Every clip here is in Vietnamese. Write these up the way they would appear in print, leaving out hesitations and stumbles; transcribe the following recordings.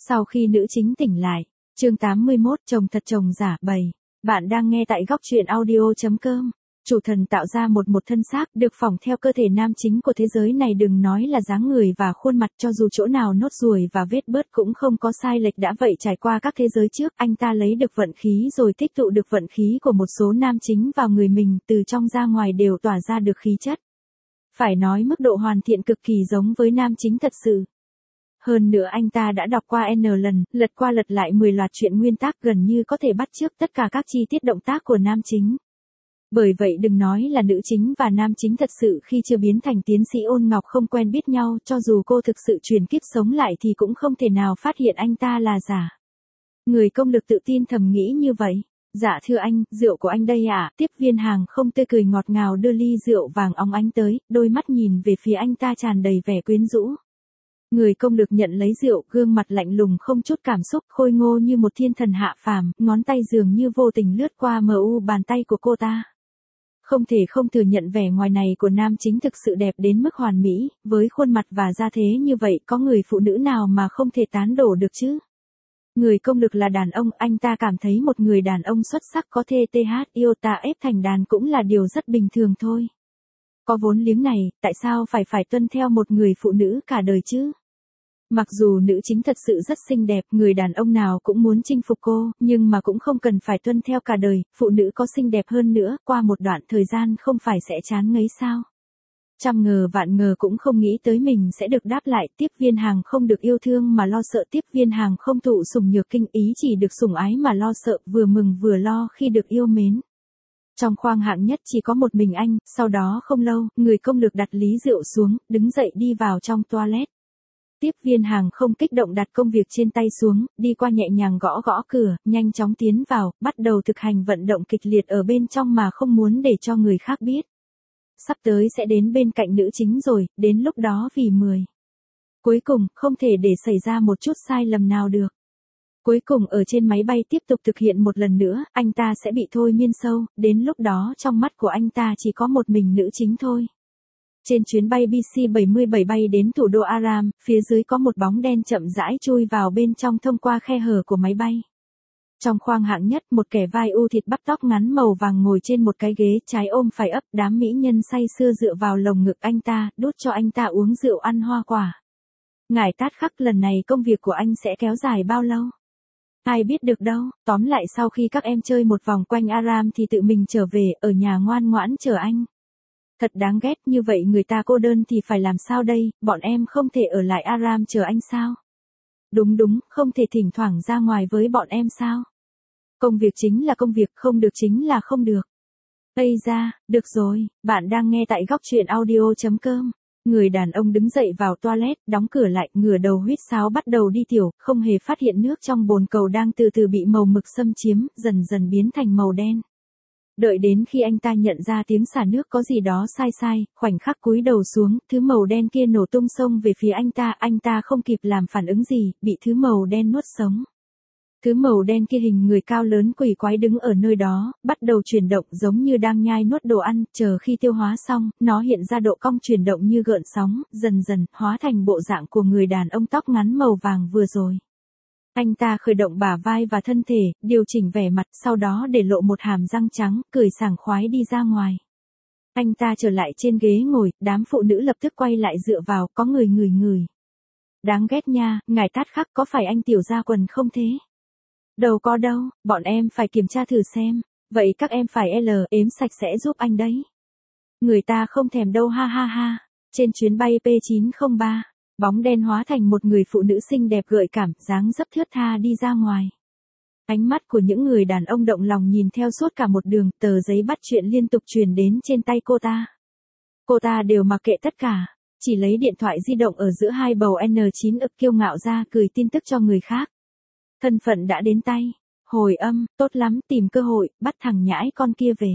Sau khi nữ chính tỉnh lại, chương 81 chồng thật chồng giả 7. Bạn đang nghe tại góc truyện audio.com. Chủ thần tạo ra một thân xác được phỏng theo cơ thể nam chính của thế giới này, đừng nói là dáng người và khuôn mặt, cho dù chỗ nào nốt ruồi và vết bớt cũng không có sai lệch. Đã vậy trải qua các thế giới trước, anh ta lấy được vận khí rồi tích tụ được vận khí của một số nam chính vào người mình, từ trong ra ngoài đều tỏa ra được khí chất. Phải nói mức độ hoàn thiện cực kỳ giống với nam chính thật sự. Hơn nữa anh ta đã đọc qua N lần, lật qua lật lại 10 loạt truyện nguyên tác, gần như có thể bắt chước tất cả các chi tiết động tác của nam chính. Bởi vậy đừng nói là nữ chính và nam chính thật sự khi chưa biến thành tiến sĩ Ôn Ngọc không quen biết nhau, cho dù cô thực sự chuyển kiếp sống lại thì cũng không thể nào phát hiện anh ta là giả. Người công lực tự tin thầm nghĩ như vậy. Dạ thưa anh, rượu của anh đây ạ. Tiếp viên hàng không tươi cười ngọt ngào đưa ly rượu vàng óng ánh tới, đôi mắt nhìn về phía anh ta tràn đầy vẻ quyến rũ. Người công lực nhận lấy rượu, gương mặt lạnh lùng không chút cảm xúc, khôi ngô như một thiên thần hạ phàm, ngón tay dường như vô tình lướt qua bàn tay của cô ta. Không thể không thừa nhận vẻ ngoài này của nam chính thực sự đẹp đến mức hoàn mỹ, với khuôn mặt và da thế như vậy có người phụ nữ nào mà không thể tán đổ được chứ. Người công lực là đàn ông, anh ta cảm thấy một người đàn ông xuất sắc có thể yêu ta ép thành đàn cũng là điều rất bình thường thôi. Có vốn liếng này, tại sao phải tuân theo một người phụ nữ cả đời chứ? Mặc dù nữ chính thật sự rất xinh đẹp, người đàn ông nào cũng muốn chinh phục cô, nhưng mà cũng không cần phải tuân theo cả đời, phụ nữ có xinh đẹp hơn nữa, qua một đoạn thời gian không phải sẽ chán ngấy sao? Trăm ngờ vạn ngờ cũng không nghĩ tới mình sẽ được đáp lại. Tiếp viên hàng không được yêu thương mà lo sợ, tiếp viên hàng không thụ sủng nhược kinh, ý chỉ được sủng ái mà lo sợ, vừa mừng vừa lo khi được yêu mến. Trong khoang hạng nhất chỉ có một mình anh, sau đó không lâu, người công lực đặt ly rượu xuống, đứng dậy đi vào trong toilet. Tiếp viên hàng không kích động đặt công việc trên tay xuống, đi qua nhẹ nhàng gõ gõ cửa, nhanh chóng tiến vào, bắt đầu thực hành vận động kịch liệt ở bên trong mà không muốn để cho người khác biết. Sắp tới sẽ đến bên cạnh nữ chính rồi, đến lúc đó vì 10. Cuối cùng, không thể để xảy ra một chút sai lầm nào được. Cuối cùng ở trên máy bay tiếp tục thực hiện một lần nữa, anh ta sẽ bị thôi miên sâu, đến lúc đó trong mắt của anh ta chỉ có một mình nữ chính thôi. Trên chuyến bay BC-77 bay đến thủ đô Aram, phía dưới có một bóng đen chậm rãi chui vào bên trong thông qua khe hở của máy bay. Trong khoang hạng nhất, một kẻ vai u thịt bắp tóc ngắn màu vàng ngồi trên một cái ghế, trái ôm phải ấp, đám mỹ nhân say sưa dựa vào lồng ngực anh ta, đút cho anh ta uống rượu ăn hoa quả. Ngài Tát Khắc, lần này công việc của anh sẽ kéo dài bao lâu? Ai biết được đâu, tóm lại sau khi các em chơi một vòng quanh Aram thì tự mình trở về, ở nhà ngoan ngoãn chờ anh. Thật đáng ghét, như vậy người ta cô đơn thì phải làm sao đây, bọn em không thể ở lại Aram chờ anh sao? Đúng, không thể thỉnh thoảng ra ngoài với bọn em sao? Công việc chính là công việc, không được chính là không được. Ây da, được rồi, bạn đang nghe tại góc truyện audio.com. Người đàn ông đứng dậy vào toilet, đóng cửa lại, ngửa đầu huýt sáo bắt đầu đi tiểu, không hề phát hiện nước trong bồn cầu đang từ từ bị màu mực xâm chiếm, dần dần biến thành màu đen. Đợi đến khi anh ta nhận ra tiếng xả nước có gì đó sai, khoảnh khắc cúi đầu xuống, thứ màu đen kia nổ tung xông về phía anh ta không kịp làm phản ứng gì, bị thứ màu đen nuốt sống. Thứ màu đen kia hình người cao lớn quỷ quái đứng ở nơi đó, bắt đầu chuyển động giống như đang nhai nuốt đồ ăn, chờ khi tiêu hóa xong, nó hiện ra độ cong chuyển động như gợn sóng, dần dần hóa thành bộ dạng của người đàn ông tóc ngắn màu vàng vừa rồi. Anh ta khởi động bả vai và thân thể, điều chỉnh vẻ mặt, sau đó để lộ một hàm răng trắng, cười sảng khoái đi ra ngoài. Anh ta trở lại trên ghế ngồi, đám phụ nữ lập tức quay lại dựa vào, có người ngửi. Đáng ghét nha, ngài Tát Khắc, có phải anh tiểu ra quần không thế? Đâu có đâu, bọn em phải kiểm tra thử xem. Vậy các em phải ếm sạch sẽ giúp anh đấy. Người ta không thèm đâu ha ha ha. Trên chuyến bay P903, bóng đen hóa thành một người phụ nữ xinh đẹp gợi cảm, dáng dấp thướt tha đi ra ngoài. Ánh mắt của những người đàn ông động lòng nhìn theo suốt cả một đường, tờ giấy bắt chuyện liên tục truyền đến trên tay cô ta. Cô ta đều mặc kệ tất cả, chỉ lấy điện thoại di động ở giữa hai bầu N9 ực kiêu ngạo ra gửi tin tức cho người khác. Thân phận đã đến tay. Hồi âm, tốt lắm, tìm cơ hội, bắt thằng nhãi con kia về.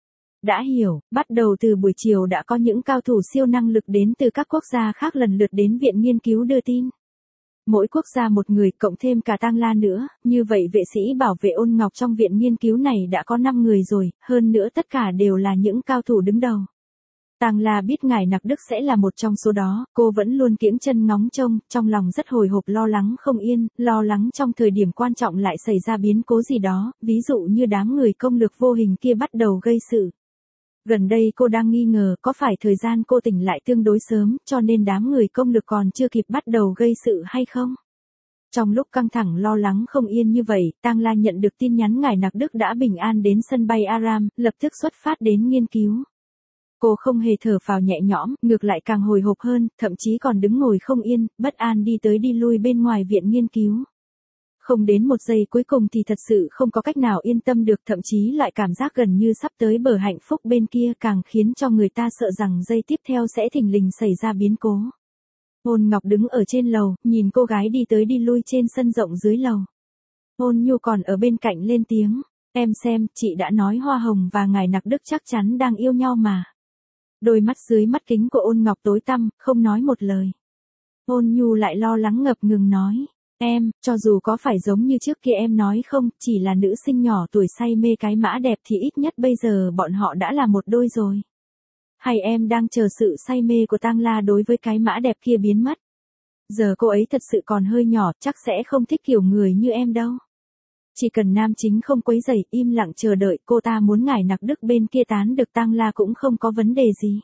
Đã hiểu, bắt đầu từ buổi chiều đã có những cao thủ siêu năng lực đến từ các quốc gia khác lần lượt đến viện nghiên cứu đưa tin. Mỗi quốc gia một người, cộng thêm cả Tang La nữa, như vậy vệ sĩ bảo vệ Ôn Ngọc trong viện nghiên cứu này đã có 5 người rồi, hơn nữa tất cả đều là những cao thủ đứng đầu. Tang La biết ngài Nặc Đức sẽ là một trong số đó, cô vẫn luôn kiễng chân ngóng trông, trong lòng rất hồi hộp lo lắng không yên, lo lắng trong thời điểm quan trọng lại xảy ra biến cố gì đó, ví dụ như đám người công lực vô hình kia bắt đầu gây sự. Gần đây cô đang nghi ngờ có phải thời gian cô tỉnh lại tương đối sớm, cho nên đám người công lực còn chưa kịp bắt đầu gây sự hay không? Trong lúc căng thẳng lo lắng không yên như vậy, Tang La nhận được tin nhắn ngài Nặc Đức đã bình an đến sân bay Aram, lập tức xuất phát đến nghiên cứu. Cô không hề thở phào nhẹ nhõm, ngược lại càng hồi hộp hơn, thậm chí còn đứng ngồi không yên, bất an đi tới đi lui bên ngoài viện nghiên cứu. Không đến một giây cuối cùng thì thật sự không có cách nào yên tâm được, thậm chí loại cảm giác gần như sắp tới bờ hạnh phúc bên kia càng khiến cho người ta sợ rằng giây tiếp theo sẽ thình lình xảy ra biến cố. Ôn Ngọc đứng ở trên lầu, nhìn cô gái đi tới đi lui trên sân rộng dưới lầu. Ôn Nhu còn ở bên cạnh lên tiếng, em xem, chị đã nói Hoa Hồng và ngài Nặc Đức chắc chắn đang yêu nhau mà. Đôi mắt dưới mắt kính của Ôn Ngọc tối tăm, không nói một lời. Ôn Nhu lại lo lắng ngập ngừng nói, em, cho dù có phải giống như trước kia em nói không, chỉ là nữ sinh nhỏ tuổi say mê cái mã đẹp thì ít nhất bây giờ bọn họ đã là một đôi rồi. Hay em đang chờ sự say mê của Tang La đối với cái mã đẹp kia biến mất? Giờ cô ấy thật sự còn hơi nhỏ, chắc sẽ không thích kiểu người như em đâu. Chỉ cần nam chính không quấy rầy, im lặng chờ đợi, cô ta muốn ngài Nặc Đức bên kia tán được Tang La cũng không có vấn đề gì.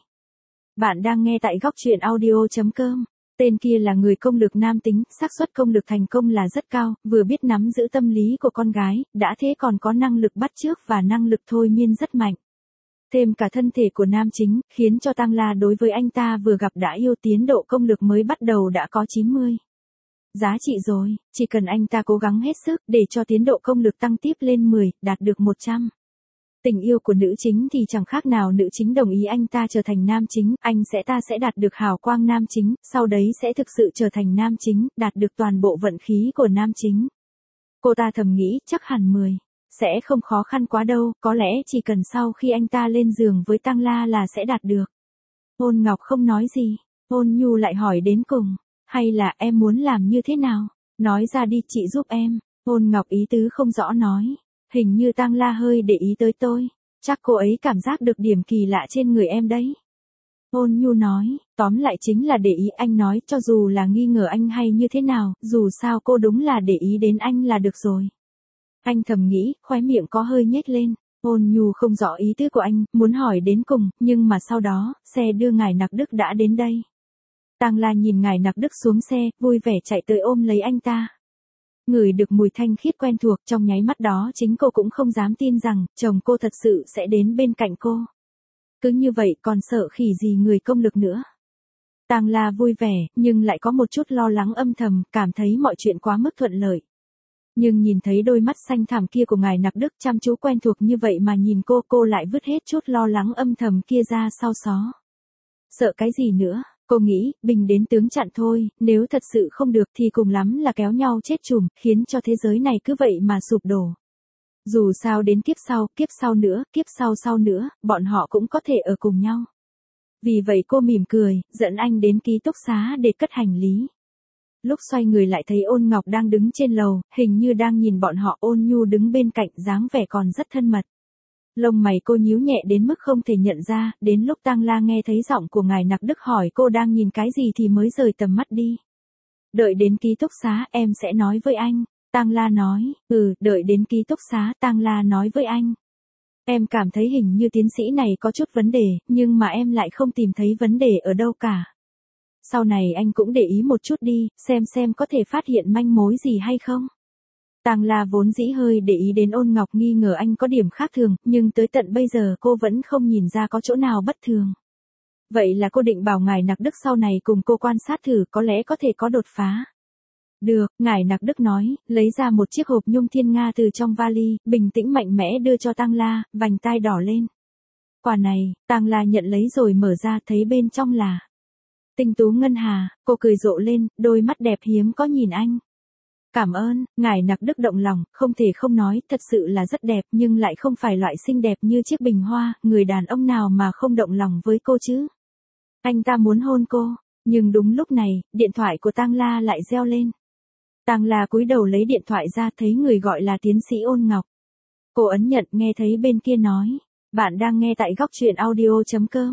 Bạn đang nghe tại góc truyện audio.com. Tên kia là người công lực nam tính, xác suất công lực thành công là rất cao, vừa biết nắm giữ tâm lý của con gái, đã thế còn có năng lực bắt chước và năng lực thôi miên rất mạnh. Thêm cả thân thể của nam chính, khiến cho Tang La đối với anh ta vừa gặp đã yêu, tiến độ công lực mới bắt đầu đã có 90. Giá trị rồi, chỉ cần anh ta cố gắng hết sức để cho tiến độ công lực tăng tiếp lên 10, đạt được 100. Tình yêu của nữ chính thì chẳng khác nào nữ chính đồng ý anh ta trở thành nam chính, ta sẽ đạt được hào quang nam chính, sau đấy sẽ thực sự trở thành nam chính, đạt được toàn bộ vận khí của nam chính. Cô ta thầm nghĩ, chắc hẳn 10. Sẽ không khó khăn quá đâu, có lẽ chỉ cần sau khi anh ta lên giường với Tang La là sẽ đạt được. Ôn Ngọc không nói gì, Ôn Nhu lại hỏi đến cùng, hay là em muốn làm như thế nào? Nói ra đi chị giúp em. Ôn Ngọc ý tứ không rõ nói, hình như Tang La hơi để ý tới tôi, chắc cô ấy cảm giác được điểm kỳ lạ trên người em đấy. Ôn Nhu nói, tóm lại chính là để ý, anh nói cho dù là nghi ngờ anh hay như thế nào, dù sao cô đúng là để ý đến anh là được rồi. Anh thầm nghĩ, khóe miệng có hơi nhếch lên. Ôn Nhu không rõ ý tứ của anh, muốn hỏi đến cùng, nhưng mà sau đó, xe đưa ngài Nặc Đức đã đến đây. Tang La nhìn ngài Nặc Đức xuống xe, vui vẻ chạy tới ôm lấy anh ta. Ngửi được mùi thanh khiết quen thuộc, trong nháy mắt đó chính cô cũng không dám tin rằng, chồng cô thật sự sẽ đến bên cạnh cô. Cứ như vậy còn sợ khỉ gì người công lực nữa. Tang La vui vẻ, nhưng lại có một chút lo lắng âm thầm, cảm thấy mọi chuyện quá mức thuận lợi. Nhưng nhìn thấy đôi mắt xanh thẳm kia của ngài Nặc Đức chăm chú quen thuộc như vậy mà nhìn cô lại vứt hết chút lo lắng âm thầm kia ra sau xó. Sợ cái gì nữa, cô nghĩ, bình đến tướng chặn thôi, nếu thật sự không được thì cùng lắm là kéo nhau chết chùm, khiến cho thế giới này cứ vậy mà sụp đổ. Dù sao đến kiếp sau nữa, kiếp sau nữa, bọn họ cũng có thể ở cùng nhau. Vì vậy cô mỉm cười, dẫn anh đến ký túc xá để cất hành lý. Lúc xoay người lại thấy Ôn Ngọc đang đứng trên lầu, hình như đang nhìn bọn họ. Ôn Nhu đứng bên cạnh, dáng vẻ còn rất thân mật. Lông mày cô nhíu nhẹ đến mức không thể nhận ra, đến lúc Tang La nghe thấy giọng của ngài Nặc Đức hỏi cô đang nhìn cái gì thì mới rời tầm mắt đi. Đợi đến ký túc xá em sẽ nói với anh. Tang La nói, đợi đến ký túc xá, Tang La nói với anh. Em cảm thấy hình như tiến sĩ này có chút vấn đề, nhưng mà em lại không tìm thấy vấn đề ở đâu cả. Sau này anh cũng để ý một chút đi, xem có thể phát hiện manh mối gì hay không. Tang La vốn dĩ hơi để ý đến Ôn Ngọc, nghi ngờ anh có điểm khác thường, nhưng tới tận bây giờ cô vẫn không nhìn ra có chỗ nào bất thường. Vậy là cô định bảo ngài Nặc Đức sau này cùng cô quan sát thử, có lẽ có thể có đột phá. Được, ngài Nặc Đức nói, lấy ra một chiếc hộp nhung thiên nga từ trong vali, bình tĩnh mạnh mẽ đưa cho Tang La, vành tai đỏ lên. Quà này, Tang La nhận lấy rồi mở ra, thấy bên trong là tinh tú ngân hà, cô cười rộ lên, đôi mắt đẹp hiếm có nhìn anh. Cảm ơn, ngài Nặc Đức động lòng, không thể không nói, thật sự là rất đẹp, nhưng lại không phải loại xinh đẹp như chiếc bình hoa, người đàn ông nào mà không động lòng với cô chứ. Anh ta muốn hôn cô, nhưng đúng lúc này, điện thoại của Tang La lại reo lên. Tang La cúi đầu lấy điện thoại ra, thấy người gọi là tiến sĩ Ôn Ngọc. Cô ấn nhận, nghe thấy bên kia nói, bạn đang nghe tại góc truyện audio.com.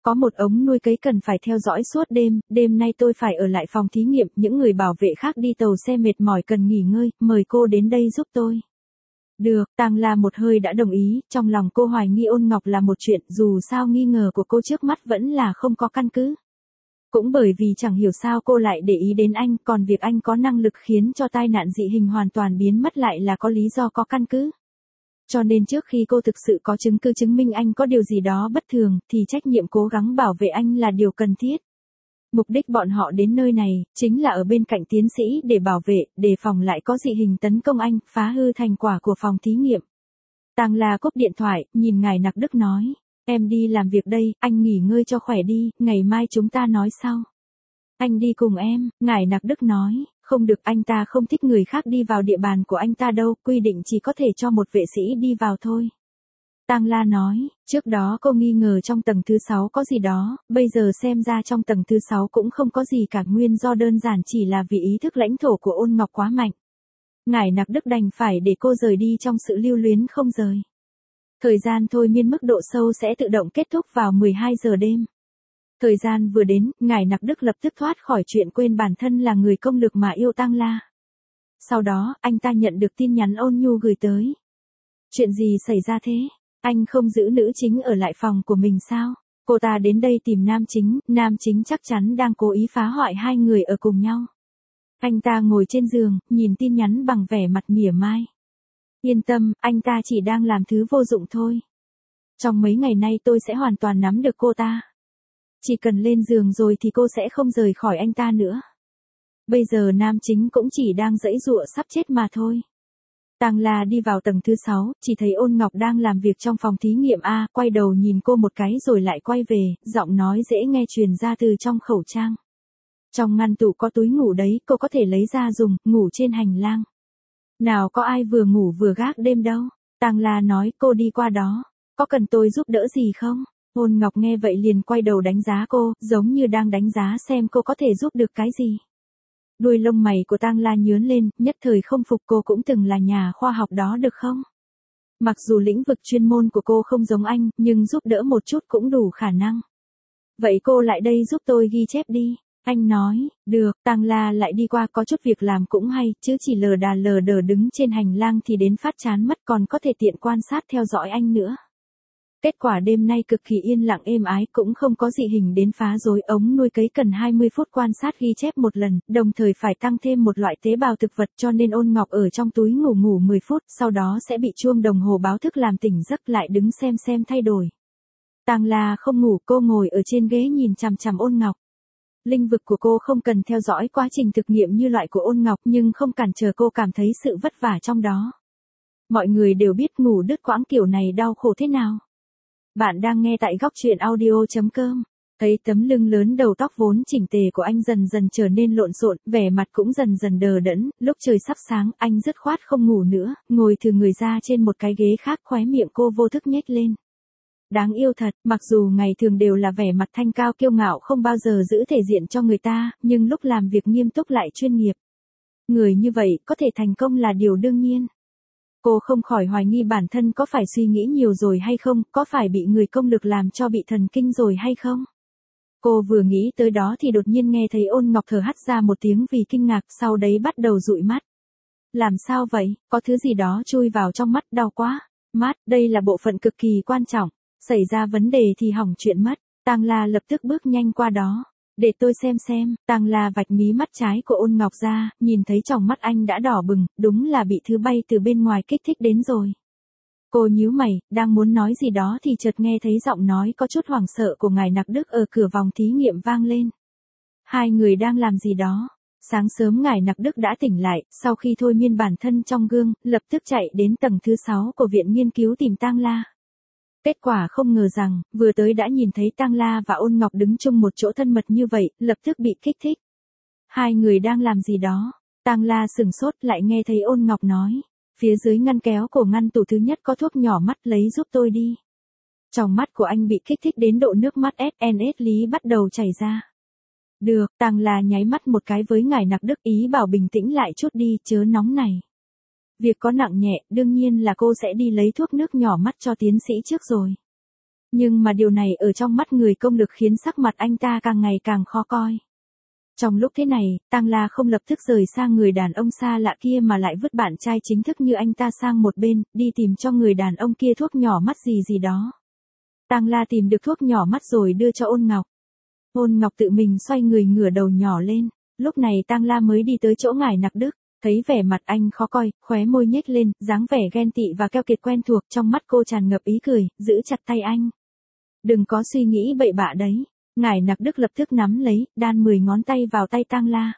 Có một ống nuôi cấy cần phải theo dõi suốt đêm, đêm nay tôi phải ở lại phòng thí nghiệm, những người bảo vệ khác đi tàu xe mệt mỏi cần nghỉ ngơi, mời cô đến đây giúp tôi. Được, Tang La một hơi đã đồng ý, trong lòng cô hoài nghi Ôn Ngọc là một chuyện, dù sao nghi ngờ của cô trước mắt vẫn là không có căn cứ. Cũng bởi vì chẳng hiểu sao cô lại để ý đến anh, còn việc anh có năng lực khiến cho tai nạn dị hình hoàn toàn biến mất lại là có lý do có căn cứ. Cho nên trước khi cô thực sự có chứng cứ chứng minh anh có điều gì đó bất thường, thì trách nhiệm cố gắng bảo vệ anh là điều cần thiết. Mục đích bọn họ đến nơi này, chính là ở bên cạnh tiến sĩ để bảo vệ, đề phòng lại có dị hình tấn công anh, phá hư thành quả của phòng thí nghiệm. Tang La cúp điện thoại, nhìn ngài Nặc Đức nói, em đi làm việc đây, anh nghỉ ngơi cho khỏe đi, ngày mai chúng ta nói sau. Anh đi cùng em, ngài Nặc Đức nói, không được, anh ta không thích người khác đi vào địa bàn của anh ta đâu, quy định chỉ có thể cho một vệ sĩ đi vào thôi. Tang La nói, trước đó cô nghi ngờ trong tầng thứ 6 có gì đó, bây giờ xem ra trong tầng thứ 6 cũng không có gì cả, nguyên do đơn giản chỉ là vì ý thức lãnh thổ của Ôn Ngọc quá mạnh. Ngải Nặc Đức đành phải để cô rời đi trong sự lưu luyến không rời. Thời gian thôi miên mức độ sâu sẽ tự động kết thúc vào 12 giờ đêm. Thời gian vừa đến, ngải Nặc Đức lập tức thoát khỏi chuyện quên bản thân là người công lực mà yêu Tang La. Sau đó, anh ta nhận được tin nhắn ôn nhu gửi tới. Chuyện gì xảy ra thế? Anh không giữ nữ chính ở lại phòng của mình sao? Cô ta đến đây tìm nam chính chắc chắn đang cố ý phá hoại hai người ở cùng nhau. Anh ta ngồi trên giường, nhìn tin nhắn bằng vẻ mặt mỉa mai. Yên tâm, anh ta chỉ đang làm thứ vô dụng thôi. Trong mấy ngày nay tôi sẽ hoàn toàn nắm được cô ta. Chỉ cần lên giường rồi thì cô sẽ không rời khỏi anh ta nữa. Bây giờ nam chính cũng chỉ đang giãy giụa sắp chết mà thôi. Tang La đi vào tầng thứ 6, chỉ thấy Ôn Ngọc đang làm việc trong phòng thí nghiệm A, quay đầu nhìn cô một cái rồi lại quay về, giọng nói dễ nghe truyền ra từ trong khẩu trang. Trong ngăn tủ có túi ngủ đấy, cô có thể lấy ra dùng, ngủ trên hành lang. Nào có ai vừa ngủ vừa gác đêm đâu. Tang La nói, cô đi qua đó, có cần tôi giúp đỡ gì không? Ôn Ngọc nghe vậy liền quay đầu đánh giá cô, giống như đang đánh giá xem cô có thể giúp được cái gì. Đuôi lông mày của Tang La nhướng lên, nhất thời không phục, cô cũng từng là nhà khoa học đó được không? Mặc dù lĩnh vực chuyên môn của cô không giống anh, nhưng giúp đỡ một chút cũng đủ khả năng. Vậy cô lại đây giúp tôi ghi chép đi. Anh nói, được, Tang La lại đi qua, có chút việc làm cũng hay, chứ chỉ lờ đờ đứng trên hành lang thì đến phát chán mất, còn có thể tiện quan sát theo dõi anh nữa. Kết quả đêm nay cực kỳ yên lặng êm ái, cũng không có dị hình đến phá rối. Ống nuôi cấy cần 20 phút quan sát ghi chép một lần, đồng thời phải tăng thêm một loại tế bào thực vật, cho nên Ôn Ngọc ở trong túi ngủ 10 phút, sau đó sẽ bị chuông đồng hồ báo thức làm tỉnh giấc, lại đứng xem thay đổi. Tang La không ngủ, cô ngồi ở trên ghế nhìn chằm chằm Ôn Ngọc. Linh vực của cô không cần theo dõi quá trình thực nghiệm như loại của Ôn Ngọc, nhưng không cản trở cô cảm thấy sự vất vả trong đó. Mọi người đều biết ngủ đứt quãng kiểu này đau khổ thế nào. Bạn đang nghe tại góc truyện audio.com. Thấy tấm lưng lớn, đầu tóc vốn chỉnh tề của anh dần dần trở nên lộn xộn, vẻ mặt cũng dần dần đờ đẫn, lúc trời sắp sáng, anh dứt khoát không ngủ nữa, ngồi thừ người ra trên một cái ghế khác, khóe miệng cô vô thức nhếch lên. Đáng yêu thật, mặc dù ngày thường đều là vẻ mặt thanh cao kiêu ngạo không bao giờ giữ thể diện cho người ta, nhưng lúc làm việc nghiêm túc lại chuyên nghiệp. Người như vậy, có thể thành công là điều đương nhiên. Cô không khỏi hoài nghi bản thân có phải suy nghĩ nhiều rồi hay không, có phải bị người công lực làm cho bị thần kinh rồi hay không. Cô vừa nghĩ tới đó thì đột nhiên nghe thấy Ôn Ngọc thở hắt ra một tiếng vì kinh ngạc, sau đấy bắt đầu dụi mắt. Làm sao vậy, có thứ gì đó chui vào trong mắt, đau quá. Mắt, đây là bộ phận cực kỳ quan trọng, xảy ra vấn đề thì hỏng chuyện mất. Tang La lập tức bước nhanh qua đó. Để tôi xem. Tang La vạch mí mắt trái của Ôn Ngọc ra, nhìn thấy tròng mắt anh đã đỏ bừng, đúng là bị thứ bay từ bên ngoài kích thích đến rồi. Cô nhíu mày, đang muốn nói gì đó thì chợt nghe thấy giọng nói có chút hoảng sợ của ngài Nặc Đức ở cửa phòng thí nghiệm vang lên. Hai người đang làm gì đó? Sáng sớm ngài Nặc Đức đã tỉnh lại, sau khi thôi miên bản thân trong gương, lập tức chạy đến tầng thứ 6 của viện nghiên cứu tìm Tang La. Kết quả không ngờ rằng, vừa tới đã nhìn thấy Tang La và Ôn Ngọc đứng chung một chỗ thân mật như vậy, lập tức bị kích thích. Hai người đang làm gì đó? Tang La sửng sốt, lại nghe thấy Ôn Ngọc nói. Phía dưới ngăn kéo của ngăn tủ thứ nhất có thuốc nhỏ mắt, lấy giúp tôi đi. Tròng mắt của anh bị kích thích đến độ nước mắt SNS lý bắt đầu chảy ra. Được, Tang La nháy mắt một cái với ngài Nặc Đức, ý bảo bình tĩnh lại chút đi, chớ nóng này. Việc có nặng nhẹ, đương nhiên là cô sẽ đi lấy thuốc nước nhỏ mắt cho tiến sĩ trước rồi. Nhưng mà điều này ở trong mắt người công lực khiến sắc mặt anh ta càng ngày càng khó coi. Trong lúc thế này, Tang La không lập tức rời sang người đàn ông xa lạ kia mà lại vứt bạn trai chính thức như anh ta sang một bên, đi tìm cho người đàn ông kia thuốc nhỏ mắt gì gì đó. Tang La tìm được thuốc nhỏ mắt rồi đưa cho Ôn Ngọc. Ôn Ngọc tự mình xoay người ngửa đầu nhỏ lên, lúc này Tang La mới đi tới chỗ ngài Nặc Đức, thấy vẻ mặt anh khó coi, khóe môi nhếch lên, dáng vẻ ghen tị và keo kiệt quen thuộc, trong mắt cô tràn ngập ý cười, giữ chặt tay anh. Đừng có suy nghĩ bậy bạ đấy. Ngải Nặc Đức lập tức nắm lấy, đan 10 ngón tay vào tay Tang La.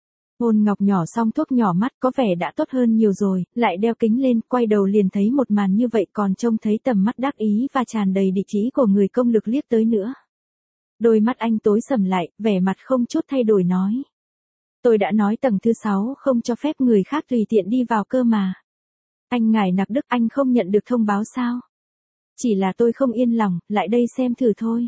Ôn Ngọc nhỏ xong thuốc nhỏ mắt có vẻ đã tốt hơn nhiều rồi, lại đeo kính lên, quay đầu liền thấy một màn như vậy còn trông thấy tầm mắt đắc ý và tràn đầy địch ý của người công lực liếc tới nữa. Đôi mắt anh tối sầm lại, vẻ mặt không chút thay đổi nói. Tôi đã nói tầng thứ 6 không cho phép người khác tùy tiện đi vào cơ mà. Anh Ngải Nặc Đức, anh không nhận được thông báo sao? Chỉ là tôi không yên lòng, lại đây xem thử thôi.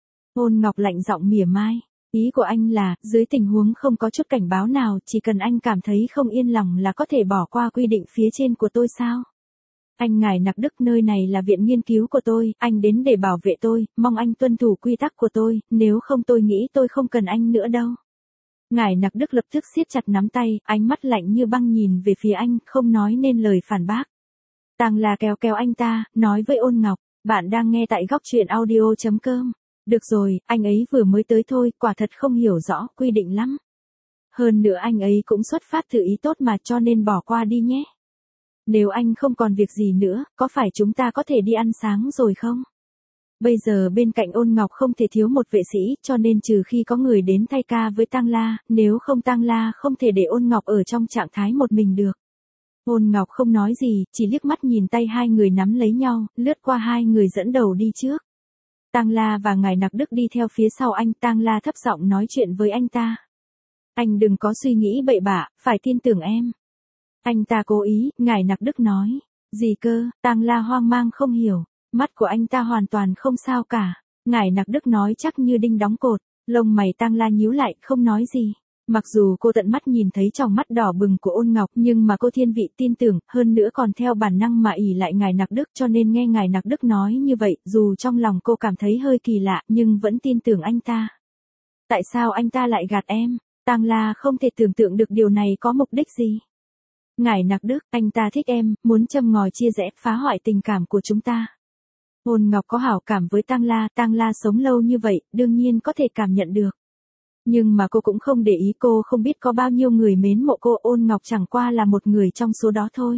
Ôn Ngọc lạnh giọng mỉa mai. Ý của anh là, dưới tình huống không có chút cảnh báo nào, chỉ cần anh cảm thấy không yên lòng là có thể bỏ qua quy định phía trên của tôi sao? Anh Ngải Nặc Đức, nơi này là viện nghiên cứu của tôi, anh đến để bảo vệ tôi, mong anh tuân thủ quy tắc của tôi, nếu không tôi nghĩ tôi không cần anh nữa đâu. Ngải Nặc Đức lập tức siết chặt nắm tay, ánh mắt lạnh như băng nhìn về phía anh, không nói nên lời phản bác. Tang La kéo kéo anh ta, nói với Ôn Ngọc, bạn đang nghe tại góc truyện audio.com. Được rồi, anh ấy vừa mới tới thôi, quả thật không hiểu rõ quy định lắm. Hơn nữa anh ấy cũng xuất phát từ ý tốt mà, cho nên bỏ qua đi nhé. Nếu anh không còn việc gì nữa, có phải chúng ta có thể đi ăn sáng rồi không? Bây giờ bên cạnh Ôn Ngọc không thể thiếu một vệ sĩ, cho nên trừ khi có người đến thay ca với Tang La, nếu không Tang La không thể để Ôn Ngọc ở trong trạng thái một mình được. Ôn Ngọc không nói gì, chỉ liếc mắt nhìn tay hai người nắm lấy nhau, lướt qua hai người dẫn đầu đi trước. Tang La và Ngải Nặc Đức đi theo phía sau anh. Tang La thấp giọng nói chuyện với anh ta. Anh đừng có suy nghĩ bậy bạ, phải tin tưởng em. Anh ta cố ý, Ngải Nặc Đức nói. Gì cơ? Tang La hoang mang không hiểu. Mắt của anh ta hoàn toàn không sao cả. Ngải Nặc Đức nói chắc như đinh đóng cột. Lông mày Tang La nhíu lại, không nói gì. Mặc dù cô tận mắt nhìn thấy tròng mắt đỏ bừng của Ôn Ngọc, nhưng mà cô thiên vị tin tưởng, hơn nữa còn theo bản năng mà ỷ lại Ngải Nặc Đức, cho nên nghe Ngải Nặc Đức nói như vậy, dù trong lòng cô cảm thấy hơi kỳ lạ, nhưng vẫn tin tưởng anh ta. Tại sao anh ta lại gạt em? Tang La không thể tưởng tượng được điều này có mục đích gì. Ngải Nặc Đức, anh ta thích em, muốn châm ngòi chia rẽ, phá hoại tình cảm của chúng ta. Ôn Ngọc có hảo cảm với Tang La sống lâu như vậy, đương nhiên có thể cảm nhận được. Nhưng mà cô cũng không để ý, cô không biết có bao nhiêu người mến mộ cô, Ôn Ngọc chẳng qua là một người trong số đó thôi.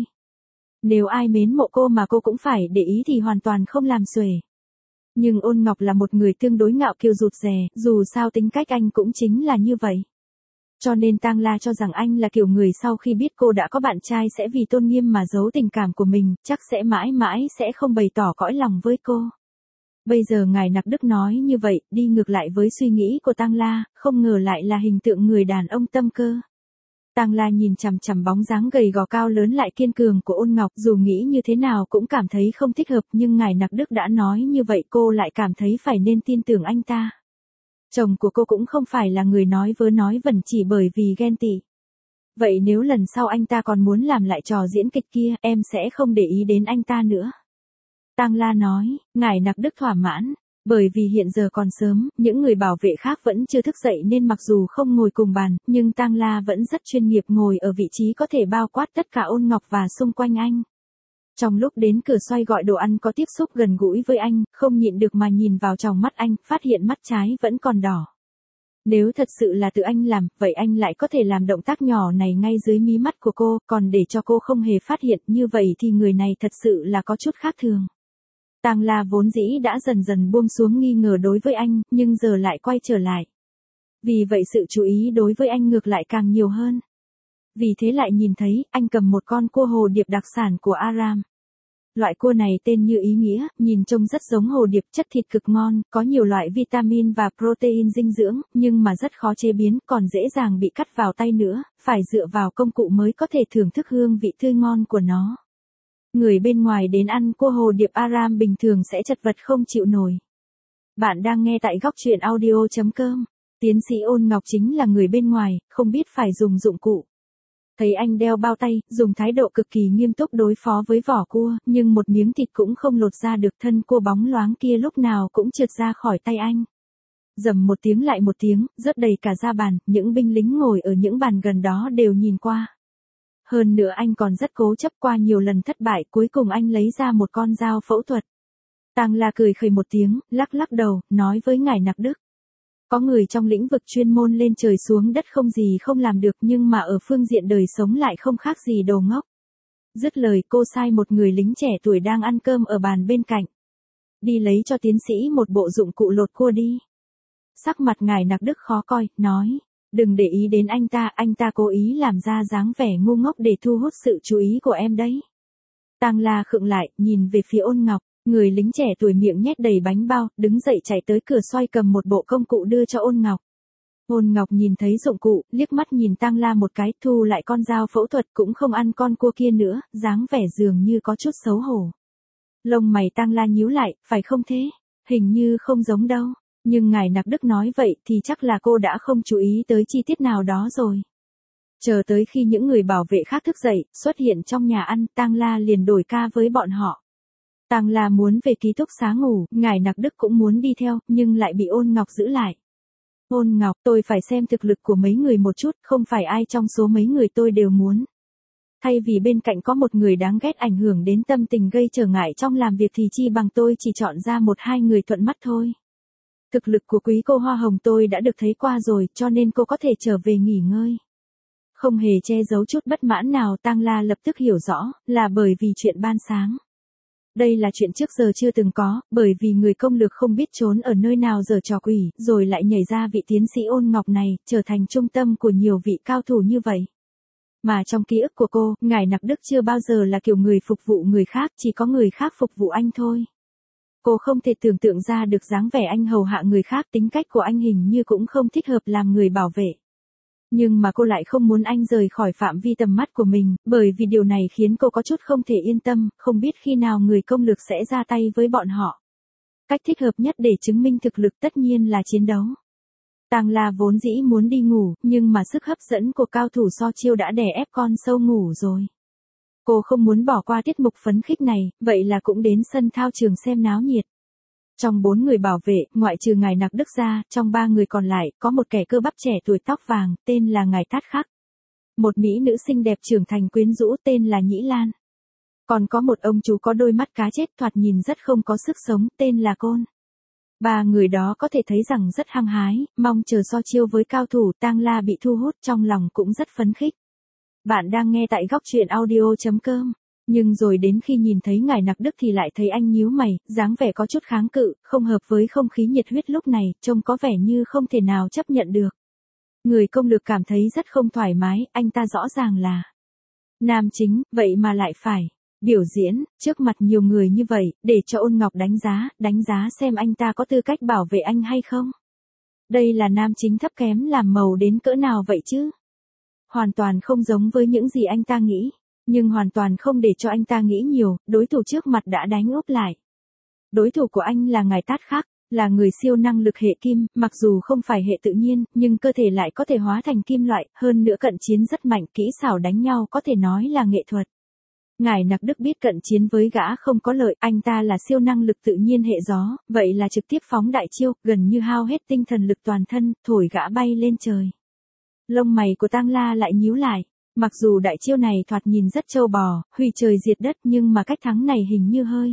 Nếu ai mến mộ cô mà cô cũng phải để ý thì hoàn toàn không làm xuể. Nhưng Ôn Ngọc là một người tương đối ngạo kiêu rụt rè, dù sao tính cách anh cũng chính là như vậy. Cho nên Tang La cho rằng anh là kiểu người sau khi biết cô đã có bạn trai sẽ vì tôn nghiêm mà giấu tình cảm của mình, chắc sẽ mãi mãi sẽ không bày tỏ cõi lòng với cô. Bây giờ Ngải Nặc Đức nói như vậy, đi ngược lại với suy nghĩ của Tang La, không ngờ lại là hình tượng người đàn ông tâm cơ. Tang La nhìn chằm chằm bóng dáng gầy gò cao lớn lại kiên cường của Ôn Ngọc, dù nghĩ như thế nào cũng cảm thấy không thích hợp, nhưng Ngải Nặc Đức đã nói như vậy cô lại cảm thấy phải nên tin tưởng anh ta. Chồng của cô cũng không phải là người nói vớ nói vẩn chỉ bởi vì ghen tị. Vậy nếu lần sau anh ta còn muốn làm lại trò diễn kịch kia, em sẽ không để ý đến anh ta nữa. Tang La nói. Ngải Nặc Đức thỏa mãn. Bởi vì hiện giờ còn sớm, những người bảo vệ khác vẫn chưa thức dậy nên mặc dù không ngồi cùng bàn, nhưng Tang La vẫn rất chuyên nghiệp ngồi ở vị trí có thể bao quát tất cả Ôn Ngọc và xung quanh anh. Trong lúc đến cửa xoay gọi đồ ăn có tiếp xúc gần gũi với anh, không nhịn được mà nhìn vào tròng mắt anh, phát hiện mắt trái vẫn còn đỏ. Nếu thật sự là tự anh làm, vậy anh lại có thể làm động tác nhỏ này ngay dưới mí mắt của cô, còn để cho cô không hề phát hiện, như vậy thì người này thật sự là có chút khác thường. Tang La vốn dĩ đã dần dần buông xuống nghi ngờ đối với anh, nhưng giờ lại quay trở lại. Vì vậy sự chú ý đối với anh ngược lại càng nhiều hơn. Vì thế lại nhìn thấy, anh cầm một con cua hồ điệp đặc sản của Aram. Loại cua này tên như ý nghĩa, nhìn trông rất giống hồ điệp, chất thịt cực ngon, có nhiều loại vitamin và protein dinh dưỡng, nhưng mà rất khó chế biến, còn dễ dàng bị cắt vào tay nữa, phải dựa vào công cụ mới có thể thưởng thức hương vị tươi ngon của nó. Người bên ngoài đến ăn cua hồ điệp Aram bình thường sẽ chật vật không chịu nổi. Bạn đang nghe tại góc truyện audio.com. Tiến sĩ Ôn Ngọc chính là người bên ngoài, không biết phải dùng dụng cụ. Thấy anh đeo bao tay, dùng thái độ cực kỳ nghiêm túc đối phó với vỏ cua, nhưng một miếng thịt cũng không lột ra được, thân cua bóng loáng kia lúc nào cũng trượt ra khỏi tay anh. Rầm một tiếng lại một tiếng, rớt đầy cả ra bàn, những binh lính ngồi ở những bàn gần đó đều nhìn qua. Hơn nữa anh còn rất cố chấp, qua nhiều lần thất bại, cuối cùng anh lấy ra một con dao phẫu thuật. Tang La cười khẩy một tiếng, lắc lắc đầu, nói với ngài Nặc Đức. Có người trong lĩnh vực chuyên môn lên trời xuống đất không gì không làm được, nhưng mà ở phương diện đời sống lại không khác gì đồ ngốc. Dứt lời, cô sai một người lính trẻ tuổi đang ăn cơm ở bàn bên cạnh. Đi lấy cho tiến sĩ một bộ dụng cụ lột cua đi. Sắc mặt ngài Nặc Đức khó coi, nói. Đừng để ý đến anh ta cố ý làm ra dáng vẻ ngu ngốc để thu hút sự chú ý của em đấy. Tang La khựng lại, nhìn về phía Ôn Ngọc, người lính trẻ tuổi miệng nhét đầy bánh bao, đứng dậy chạy tới cửa xoay cầm một bộ công cụ đưa cho Ôn Ngọc. Ôn Ngọc nhìn thấy dụng cụ, liếc mắt nhìn Tang La một cái, thu lại con dao phẫu thuật, cũng không ăn con cua kia nữa, dáng vẻ dường như có chút xấu hổ. Lông mày Tang La nhíu lại, phải không thế? Hình như không giống đâu. Nhưng ngài Nặc Đức nói vậy thì chắc là cô đã không chú ý tới chi tiết nào đó rồi. Chờ tới khi những người bảo vệ khác thức dậy, xuất hiện trong nhà ăn, Tang La liền đổi ca với bọn họ. Tang La muốn về ký túc xá ngủ, ngài Nặc Đức cũng muốn đi theo, nhưng lại bị Ôn Ngọc giữ lại. Ôn Ngọc, tôi phải xem thực lực của mấy người một chút, không phải ai trong số mấy người tôi đều muốn. Thay vì bên cạnh có một người đáng ghét ảnh hưởng đến tâm tình gây trở ngại trong làm việc thì chi bằng tôi chỉ chọn ra một hai người thuận mắt thôi. Thực lực của quý cô Hoa Hồng tôi đã được thấy qua rồi, cho nên cô có thể trở về nghỉ ngơi. Không hề che giấu chút bất mãn nào, Tang La lập tức hiểu rõ, là bởi vì chuyện ban sáng. Đây là chuyện trước giờ chưa từng có, bởi vì người công lược không biết trốn ở nơi nào giở trò quỷ, rồi lại nhảy ra vị tiến sĩ Ôn Ngọc này, trở thành trung tâm của nhiều vị cao thủ như vậy. Mà trong ký ức của cô, ngài Nặc Đức chưa bao giờ là kiểu người phục vụ người khác, chỉ có người khác phục vụ anh thôi. Cô không thể tưởng tượng ra được dáng vẻ anh hầu hạ người khác, tính cách của anh hình như cũng không thích hợp làm người bảo vệ. Nhưng mà cô lại không muốn anh rời khỏi phạm vi tầm mắt của mình, bởi vì điều này khiến cô có chút không thể yên tâm, không biết khi nào người công lược sẽ ra tay với bọn họ. Cách thích hợp nhất để chứng minh thực lực tất nhiên là chiến đấu. Tang La vốn dĩ muốn đi ngủ, nhưng mà sức hấp dẫn của cao thủ So Chiêu đã đè ép con sâu ngủ rồi. Cô không muốn bỏ qua tiết mục phấn khích này, vậy là cũng đến sân thao trường xem náo nhiệt. Trong 4 người bảo vệ, ngoại trừ ngài Nặc Đức ra, trong 3 người còn lại, có một kẻ cơ bắp trẻ tuổi tóc vàng, tên là ngài Tát Khắc. Một mỹ nữ xinh đẹp trưởng thành quyến rũ tên là Nhĩ Lan. Còn có một ông chú có đôi mắt cá chết thoạt nhìn rất không có sức sống, tên là Côn. 3 người đó có thể thấy rằng rất hăng hái, mong chờ so chiêu với cao thủ. Tang La bị thu hút, trong lòng cũng rất phấn khích. Bạn đang nghe tại góc truyện audio.com. Nhưng rồi đến khi nhìn thấy ngài Nặc Đức thì lại thấy anh nhíu mày, dáng vẻ có chút kháng cự, không hợp với không khí nhiệt huyết lúc này, trông có vẻ như không thể nào chấp nhận được. Người công lược cảm thấy rất không thoải mái, anh ta rõ ràng là nam chính, vậy mà lại phải biểu diễn trước mặt nhiều người như vậy, để cho Ôn Ngọc đánh giá xem anh ta có tư cách bảo vệ anh hay không. Đây là nam chính thấp kém làm màu đến cỡ nào vậy chứ? Hoàn toàn không giống với những gì anh ta nghĩ. Nhưng hoàn toàn không để cho anh ta nghĩ nhiều, đối thủ trước mặt đã đánh úp lại. Đối thủ của anh là ngài Tát Khắc, là người siêu năng lực hệ kim, mặc dù không phải hệ tự nhiên, nhưng cơ thể lại có thể hóa thành kim loại, hơn nữa cận chiến rất mạnh, kỹ xảo đánh nhau có thể nói là nghệ thuật. Ngài Nặc Đức biết cận chiến với gã không có lợi, anh ta là siêu năng lực tự nhiên hệ gió, vậy là trực tiếp phóng đại chiêu, gần như hao hết tinh thần lực toàn thân, thổi gã bay lên trời. Lông mày của Tang La lại nhíu lại. Mặc dù đại chiêu này thoạt nhìn rất trâu bò, hủy trời diệt đất, nhưng mà cách thắng này hình như hơi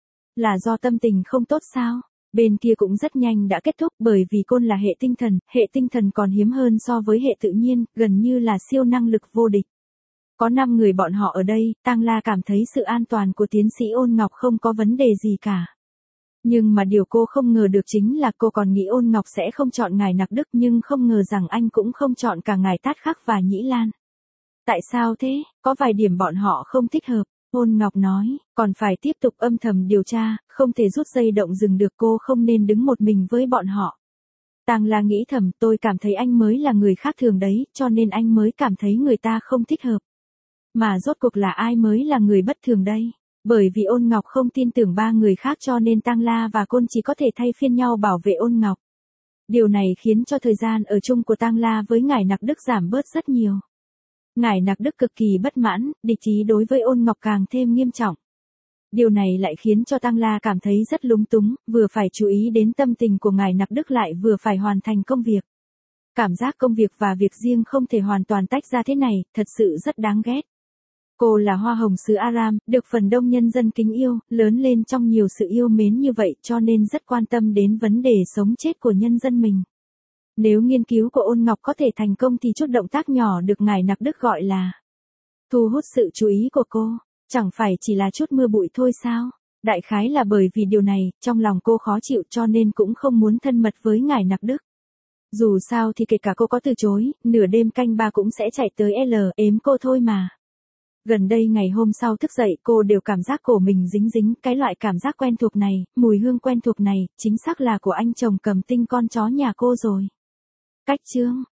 là do tâm tình không tốt sao? Bên kia cũng rất nhanh đã kết thúc, bởi vì Côn là hệ tinh thần còn hiếm hơn so với hệ tự nhiên, gần như là siêu năng lực vô địch. Có 5 người bọn họ ở đây, Tang La cảm thấy sự an toàn của tiến sĩ Ôn Ngọc không có vấn đề gì cả. Nhưng mà điều cô không ngờ được chính là cô còn nghĩ Ôn Ngọc sẽ không chọn ngài Nặc Đức, nhưng không ngờ rằng anh cũng không chọn cả ngài Tát Khắc và Nhĩ Lan. Tại sao thế? Có vài điểm bọn họ không thích hợp. Ôn Ngọc nói, còn phải tiếp tục âm thầm điều tra, không thể rút dây động rừng được, cô không nên đứng một mình với bọn họ. Tang La nghĩ thầm, tôi cảm thấy anh mới là người khác thường đấy, cho nên anh mới cảm thấy người ta không thích hợp. Mà rốt cuộc là ai mới là người bất thường đây? Bởi vì Ôn Ngọc không tin tưởng 3 người khác cho nên Tang La và Côn chỉ có thể thay phiên nhau bảo vệ Ôn Ngọc. Điều này khiến cho thời gian ở chung của Tang La với ngài Nặc Đức giảm bớt rất nhiều. Ngải Nặc Đức cực kỳ bất mãn, địch ý đối với Ôn Ngọc càng thêm nghiêm trọng. Điều này lại khiến cho Tăng La cảm thấy rất lúng túng, vừa phải chú ý đến tâm tình của Ngải Nặc Đức lại vừa phải hoàn thành công việc. Cảm giác công việc và việc riêng không thể hoàn toàn tách ra thế này, thật sự rất đáng ghét. Cô là hoa hồng xứ Aram, được phần đông nhân dân kính yêu, lớn lên trong nhiều sự yêu mến như vậy cho nên rất quan tâm đến vấn đề sống chết của nhân dân mình. Nếu nghiên cứu của Ôn Ngọc có thể thành công thì chút động tác nhỏ được Ngải Nặc Đức gọi là thu hút sự chú ý của cô, chẳng phải chỉ là chút mưa bụi thôi sao? Đại khái là bởi vì điều này, trong lòng cô khó chịu cho nên cũng không muốn thân mật với Ngải Nặc Đức. Dù sao thì kể cả cô có từ chối, nửa đêm canh ba cũng sẽ chạy tới ếm cô thôi mà. Gần đây ngày hôm sau thức dậy cô đều cảm giác cổ mình dính dính, cái loại cảm giác quen thuộc này, mùi hương quen thuộc này, chính xác là của anh chồng cầm tinh con chó nhà cô rồi. Cách chương